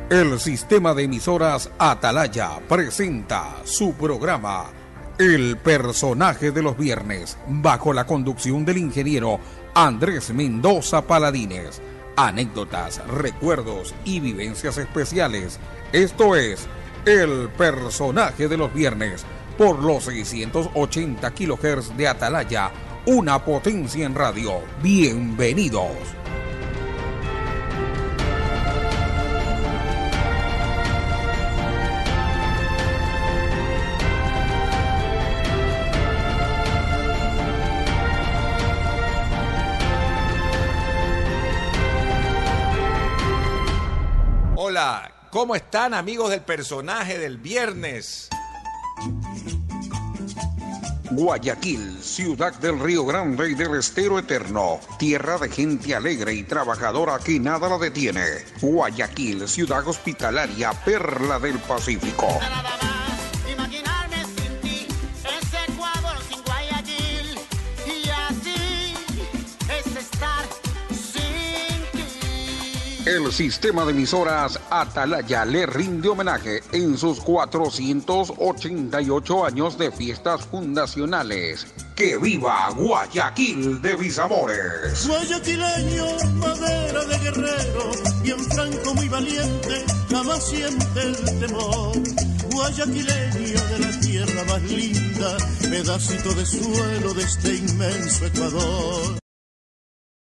El sistema de emisoras Atalaya presenta su programa El Personaje de los Viernes, bajo la conducción del ingeniero Andrés Mendoza Paladines. Anécdotas, recuerdos y vivencias especiales. Esto es El Personaje de los Viernes, por los 680 kHz de Atalaya, una potencia en radio. Bienvenidos. Hola, ¿cómo están, amigos del Personaje del Viernes? Guayaquil, ciudad del Río Grande y del Estero Eterno, tierra de gente alegre y trabajadora que nada la detiene. Guayaquil, ciudad hospitalaria, perla del Pacífico. El sistema de emisoras Atalaya le rinde homenaje en sus 488 años de fiestas fundacionales. ¡Que viva Guayaquil de mis amores! Guayaquileño, madera de guerrero, bien franco, muy valiente, jamás siente el temor. Guayaquileño de la tierra más linda, pedacito de suelo de este inmenso Ecuador.